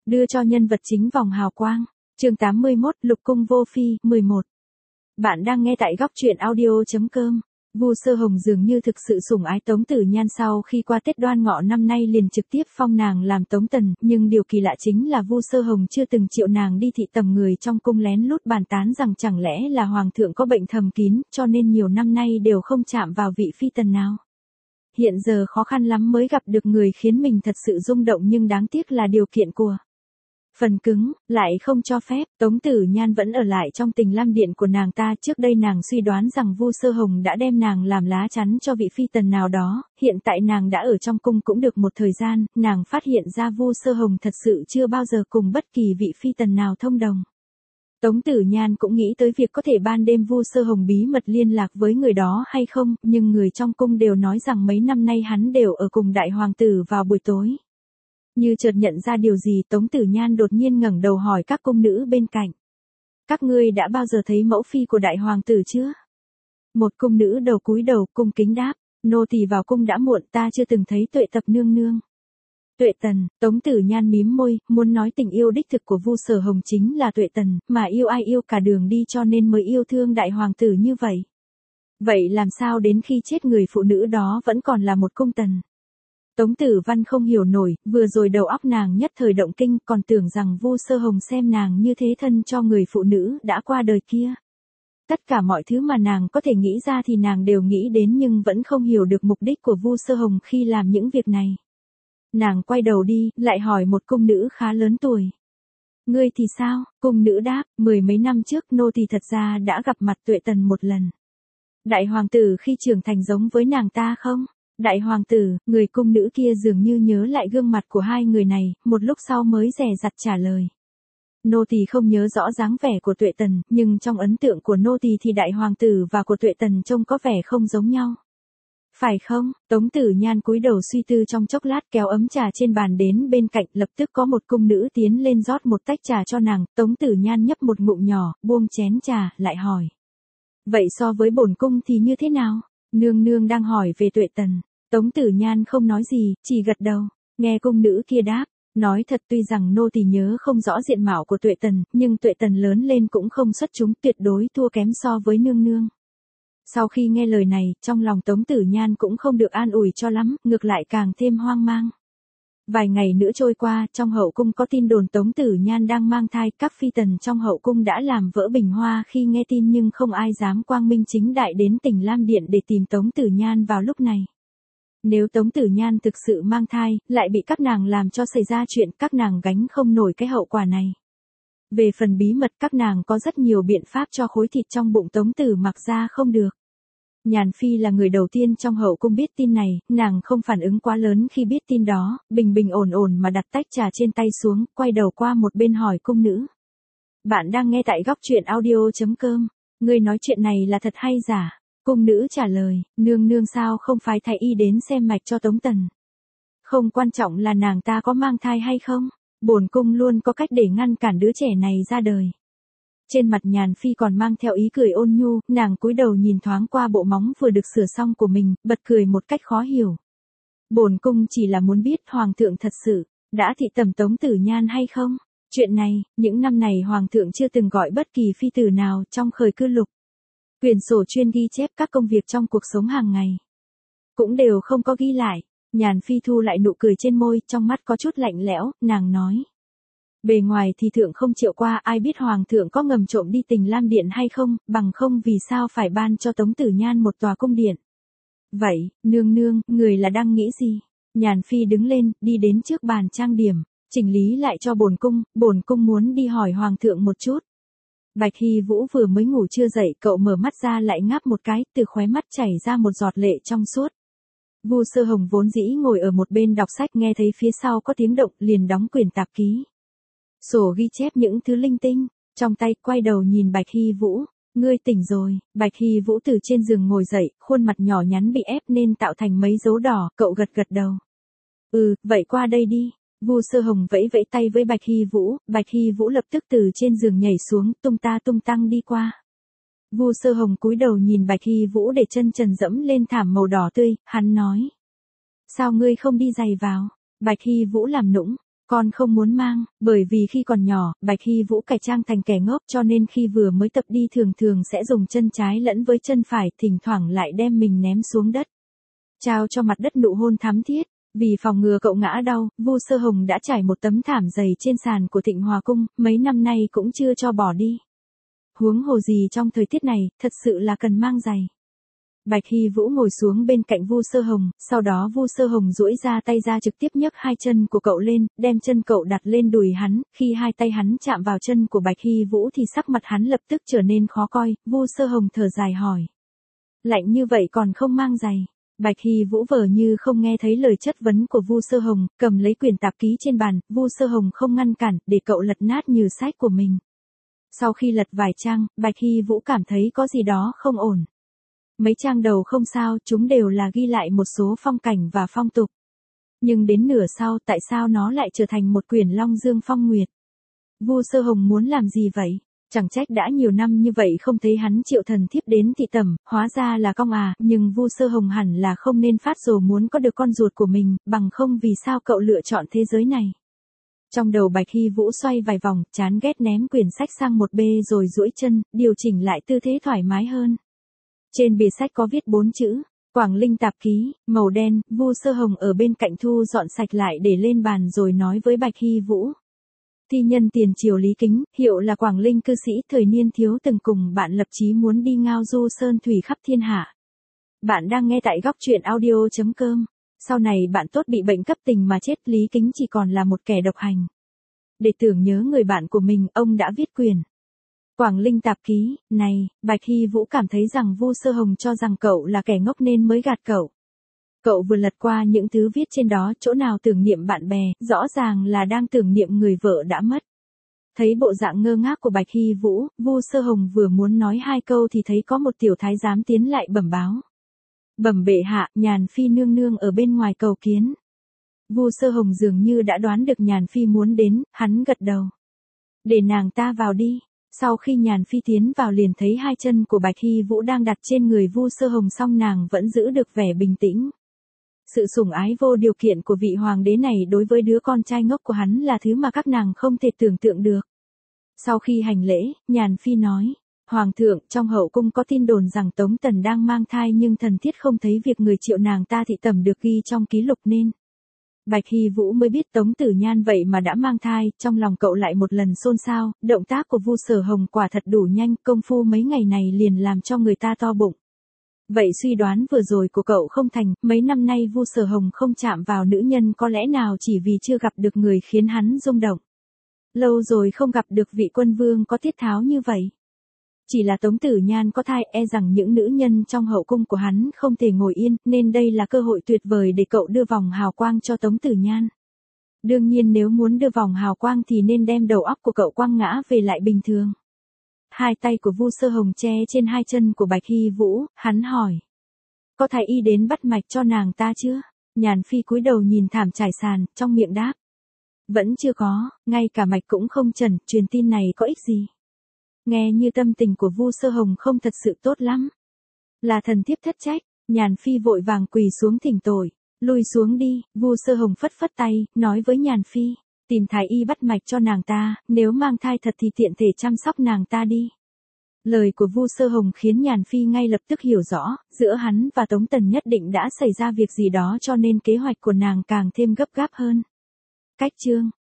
đưa cho nhân vật chính vòng hào quang. Chương 81, Lục cung vô phi, 11. Bạn đang nghe tại góc truyện audio.com. Vu Sơ Hồng dường như thực sự sủng ái Tống Tử Nhan, sau khi qua Tết Đoan Ngọ năm nay liền trực tiếp phong nàng làm Tống Tần, nhưng điều kỳ lạ chính là Vu Sơ Hồng chưa từng chịu nàng đi thị tầm, người trong cung lén lút bàn tán rằng chẳng lẽ là hoàng thượng có bệnh thầm kín, cho nên nhiều năm nay đều không chạm vào vị phi tần nào. Hiện giờ khó khăn lắm mới gặp được người khiến mình thật sự rung động, nhưng đáng tiếc là điều kiện của phần cứng lại không cho phép. Tống Tử Nhan vẫn ở lại trong Tình Lam Điện của nàng ta. Trước đây nàng suy đoán rằng Vu Sơ Hồng đã đem nàng làm lá chắn cho vị phi tần nào đó, hiện tại nàng đã ở trong cung cũng được một thời gian, nàng phát hiện ra Vu Sơ Hồng thật sự chưa bao giờ cùng bất kỳ vị phi tần nào thông đồng. Tống Tử Nhan cũng nghĩ tới việc có thể ban đêm Vu Sơ Hồng bí mật liên lạc với người đó hay không, nhưng người trong cung đều nói rằng mấy năm nay hắn đều ở cùng đại hoàng tử vào buổi tối. Như chợt nhận ra điều gì, Tống Tử Nhan đột nhiên ngẩng đầu hỏi các cung nữ bên cạnh. Các ngươi đã bao giờ thấy mẫu phi của đại hoàng tử chưa? Một cung nữ đầu cúi đầu cung kính đáp, nô tỳ vào cung đã muộn, ta chưa từng thấy Tuệ Tập nương nương. Tuệ Tần. Tống Tử Nhan mím môi, muốn nói tình yêu đích thực của Vu Sở Hồng chính là Tuệ Tần, mà yêu ai yêu cả đường đi cho nên mới yêu thương đại hoàng tử như vậy. Vậy làm sao đến khi chết người phụ nữ đó vẫn còn là một cung tần? Tống Tử Văn không hiểu nổi, vừa rồi đầu óc nàng nhất thời động kinh, còn tưởng rằng Vu Sơ Hồng xem nàng như thế thân cho người phụ nữ đã qua đời kia. Tất cả mọi thứ mà nàng có thể nghĩ ra thì nàng đều nghĩ đến, nhưng vẫn không hiểu được mục đích của Vu Sơ Hồng khi làm những việc này. Nàng quay đầu đi, lại hỏi một cung nữ khá lớn tuổi. Ngươi thì sao? Cung nữ đáp, 10 mấy năm trước nô tỳ thật ra đã gặp mặt Tuệ Tần một lần. Đại hoàng tử khi trưởng thành giống với nàng ta không? Đại hoàng tử. Người cung nữ kia dường như nhớ lại gương mặt của hai người này, một lúc sau mới dè dặt trả lời. Nô tỳ không nhớ rõ dáng vẻ của Tuệ Tần, nhưng trong ấn tượng của nô tỳ thì đại hoàng tử và của Tuệ Tần trông có vẻ không giống nhau. Phải không? Tống Tử Nhan cúi đầu suy tư trong chốc lát, kéo ấm trà trên bàn đến bên cạnh, lập tức có một cung nữ tiến lên rót một tách trà cho nàng. Tống Tử Nhan nhấp một ngụm nhỏ, buông chén trà, lại hỏi. Vậy so với bổn cung thì như thế nào? Nương nương đang hỏi về Tuệ Tần. Tống Tử Nhan không nói gì, chỉ gật đầu. Nghe cung nữ kia đáp, nói thật, tuy rằng nô tỳ nhớ không rõ diện mạo của Tuệ Tần, nhưng Tuệ Tần lớn lên cũng không xuất chúng, tuyệt đối thua kém so với nương nương. Sau khi nghe lời này, trong lòng Tống Tử Nhan cũng không được an ủi cho lắm, ngược lại càng thêm hoang mang. Vài ngày nữa trôi qua, trong hậu cung có tin đồn Tống Tử Nhan đang mang thai, các phi tần trong hậu cung đã làm vỡ bình hoa khi nghe tin, nhưng không ai dám quang minh chính đại đến Tình Lam Điện để tìm Tống Tử Nhan vào lúc này. Nếu Tống Tử Nhan thực sự mang thai, lại bị các nàng làm cho xảy ra chuyện, các nàng gánh không nổi cái hậu quả này. Về phần bí mật, các nàng có rất nhiều biện pháp cho khối thịt trong bụng Tống Tử mặc ra không được. Nhàn Phi là người đầu tiên trong hậu cung biết tin này, nàng không phản ứng quá lớn khi biết tin đó, bình bình ổn ổn mà đặt tách trà trên tay xuống, quay đầu qua một bên hỏi cung nữ. Bạn đang nghe tại góc truyện audio.com, ngươi nói chuyện này là thật hay giả? Cung nữ trả lời, nương nương sao không phái thái y đến xem mạch cho Tống Tần? Không quan trọng là nàng ta có mang thai hay không, bổn cung luôn có cách để ngăn cản đứa trẻ này ra đời. Trên mặt Nhàn Phi còn mang theo ý cười ôn nhu, nàng cúi đầu nhìn thoáng qua bộ móng vừa được sửa xong của mình, bật cười một cách khó hiểu. Bổn cung chỉ là muốn biết hoàng thượng thật sự đã thị tầm Tống Tử Nhan hay không? Chuyện này, những năm này hoàng thượng chưa từng gọi bất kỳ phi tử nào trong khởi cư lục. Quyển sổ chuyên ghi chép các công việc trong cuộc sống hàng ngày cũng đều không có ghi lại. Nhàn Phi thu lại nụ cười trên môi, trong mắt có chút lạnh lẽo, nàng nói. Bề ngoài thì thượng không chịu qua, ai biết hoàng thượng có ngầm trộm đi Tình Lam Điện hay không, bằng không vì sao phải ban cho Tống Tử Nhan một tòa cung điện. Vậy, nương nương, người là đang nghĩ gì? Nhàn Phi đứng lên, đi đến trước bàn trang điểm, chỉnh lý lại cho bổn cung muốn đi hỏi hoàng thượng một chút. Bạch Hy Vũ vừa mới ngủ chưa dậy, cậu mở mắt ra lại ngáp một cái, từ khóe mắt chảy ra một giọt lệ trong suốt. Vu Sơ Hồng vốn dĩ ngồi ở một bên đọc sách, nghe thấy phía sau có tiếng động, liền đóng quyển tạp ký sổ ghi chép những thứ linh tinh trong tay, quay đầu nhìn Bạch Hy Vũ. Ngươi tỉnh rồi? Bạch Hy Vũ từ trên giường ngồi dậy, khuôn mặt nhỏ nhắn bị ép nên tạo thành mấy dấu đỏ, cậu gật gật đầu. Vậy qua đây đi. Vu Sơ Hồng vẫy vẫy tay với Bạch Hy Vũ lập tức từ trên giường nhảy xuống, tung ta tung tăng đi qua. Vu Sơ Hồng cúi đầu nhìn Bạch Hy Vũ để chân trần dẫm lên thảm màu đỏ tươi, hắn nói. Sao ngươi không đi giày vào? Bạch Hy Vũ làm nũng. Con không muốn mang, bởi vì khi còn nhỏ, Bạch Hy Vũ cải trang thành kẻ ngốc cho nên khi vừa mới tập đi thường thường sẽ dùng chân trái lẫn với chân phải, thỉnh thoảng lại đem mình ném xuống đất. Trao cho mặt đất nụ hôn thắm thiết. Vì phòng ngừa cậu ngã đau, Vu Sơ Hồng đã trải một tấm thảm dày trên sàn của Thịnh Hòa Cung, mấy năm nay cũng chưa cho bỏ đi. Huống hồ gì trong thời tiết này, thật sự là cần mang giày. Bạch Hy Vũ ngồi xuống bên cạnh Vu Sơ Hồng, sau đó Vu Sơ Hồng duỗi ra tay ra trực tiếp nhấc hai chân của cậu lên, đem chân cậu đặt lên đùi hắn, khi hai tay hắn chạm vào chân của Bạch Hy Vũ thì sắc mặt hắn lập tức trở nên khó coi, Vu Sơ Hồng thở dài hỏi. Lạnh như vậy còn không mang giày. Bạch Hy Vũ vờ như không nghe thấy lời chất vấn của Vu Sơ Hồng, cầm lấy quyển tạp ký trên bàn, Vu Sơ Hồng không ngăn cản, để cậu lật nát như sách của mình. Sau khi lật vài trang, Bạch Hy Vũ cảm thấy có gì đó không ổn. Mấy trang đầu không sao, chúng đều là ghi lại một số phong cảnh và phong tục. Nhưng đến nửa sau, tại sao nó lại trở thành một quyển Long Dương Phong Nguyệt? Vu Sơ Hồng muốn làm gì vậy? Chẳng trách đã nhiều năm như vậy không thấy hắn triệu thần thiếp đến thị tẩm, hóa ra là cong à, nhưng Vu Sơ Hồng hẳn là không nên phát rồ muốn có được con ruột của mình, bằng không vì sao cậu lựa chọn thế giới này. Trong đầu Bạch Hy Vũ xoay vài vòng, chán ghét ném quyển sách sang một bên rồi duỗi chân, điều chỉnh lại tư thế thoải mái hơn. Trên bìa sách có viết 4 chữ, Quảng Linh tạp ký, màu đen, Vu Sơ Hồng ở bên cạnh thu dọn sạch lại để lên bàn rồi nói với Bạch Hy Vũ. Thi nhân tiền triều Lý Kính, hiệu là Quảng Linh cư sĩ, thời niên thiếu từng cùng bạn lập chí muốn đi ngao du sơn thủy khắp thiên hạ. Bạn đang nghe tại góc truyện audio.com. Sau này bạn tốt bị bệnh cấp tình mà chết, Lý Kính chỉ còn là một kẻ độc hành. Để tưởng nhớ người bạn của mình, ông đã viết quyển Quảng Linh tạp ký này. Bạch Hy Vũ cảm thấy rằng Vu Sơ Hồng cho rằng cậu là kẻ ngốc nên mới gạt cậu. Cậu vừa lật qua những thứ viết trên đó, chỗ nào tưởng niệm bạn bè, rõ ràng là đang tưởng niệm người vợ đã mất. Thấy bộ dạng ngơ ngác của Bạch Hy Vũ, Vu Sơ Hồng vừa muốn nói hai câu thì thấy có một tiểu thái giám tiến lại bẩm báo. Bẩm bệ hạ, Nhàn Phi nương nương ở bên ngoài cầu kiến. Vu Sơ Hồng dường như đã đoán được Nhàn Phi muốn đến, hắn gật đầu. Để nàng ta vào đi. Sau khi Nhàn Phi tiến vào liền thấy hai chân của Bạch Hy Vũ đang đặt trên người Vu Sơ Hồng, song nàng vẫn giữ được vẻ bình tĩnh. Sự sủng ái vô điều kiện của vị hoàng đế này đối với đứa con trai ngốc của hắn là thứ mà các nàng không thể tưởng tượng được. Sau khi hành lễ, Nhàn Phi nói, Hoàng thượng, trong hậu cung có tin đồn rằng Tống Tần đang mang thai nhưng thần thiết không thấy việc người triệu nàng ta thị tẩm được ghi trong ký lục nên. Bạch Hy Vũ mới biết Tống Tử Nhan vậy mà đã mang thai, trong lòng cậu lại một lần xôn xao, động tác của Vu Sở Hồng quả thật đủ nhanh, công phu mấy ngày này liền làm cho người ta to bụng. Vậy suy đoán vừa rồi của cậu không thành, mấy năm nay Vu Sở Hồng không chạm vào nữ nhân có lẽ nào chỉ vì chưa gặp được người khiến hắn rung động. Lâu rồi không gặp được vị quân vương có tiết tháo như vậy. Chỉ là Tống Tử Nhan có thai, e rằng những nữ nhân trong hậu cung của hắn không thể ngồi yên, nên đây là cơ hội tuyệt vời để cậu đưa vòng hào quang cho Tống Tử Nhan. Đương nhiên nếu muốn đưa vòng hào quang thì nên đem đầu óc của cậu quăng ngã về lại bình thường. Hai tay của Vu Sơ Hồng che trên hai chân của Bạch Hy Vũ, hắn hỏi. Có thái y đến bắt mạch cho nàng ta chưa? Nhàn Phi cúi đầu nhìn thảm trải sàn, trong miệng đáp. Vẫn chưa có, ngay cả mạch cũng không trần, truyền tin này có ích gì? Nghe như tâm tình của Vu Sơ Hồng không thật sự tốt lắm. Là thần thiếp thất trách, Nhàn Phi vội vàng quỳ xuống thỉnh tội. Lui xuống đi, Vu Sơ Hồng phất phất tay, nói với Nhàn Phi. Tìm thái y bắt mạch cho nàng ta, nếu mang thai thật thì tiện thể chăm sóc nàng ta đi. Lời của Vu Sơ Hồng khiến Nhàn Phi ngay lập tức hiểu rõ, giữa hắn và Tống Tần nhất định đã xảy ra việc gì đó cho nên kế hoạch của nàng càng thêm gấp gáp hơn. Cách chương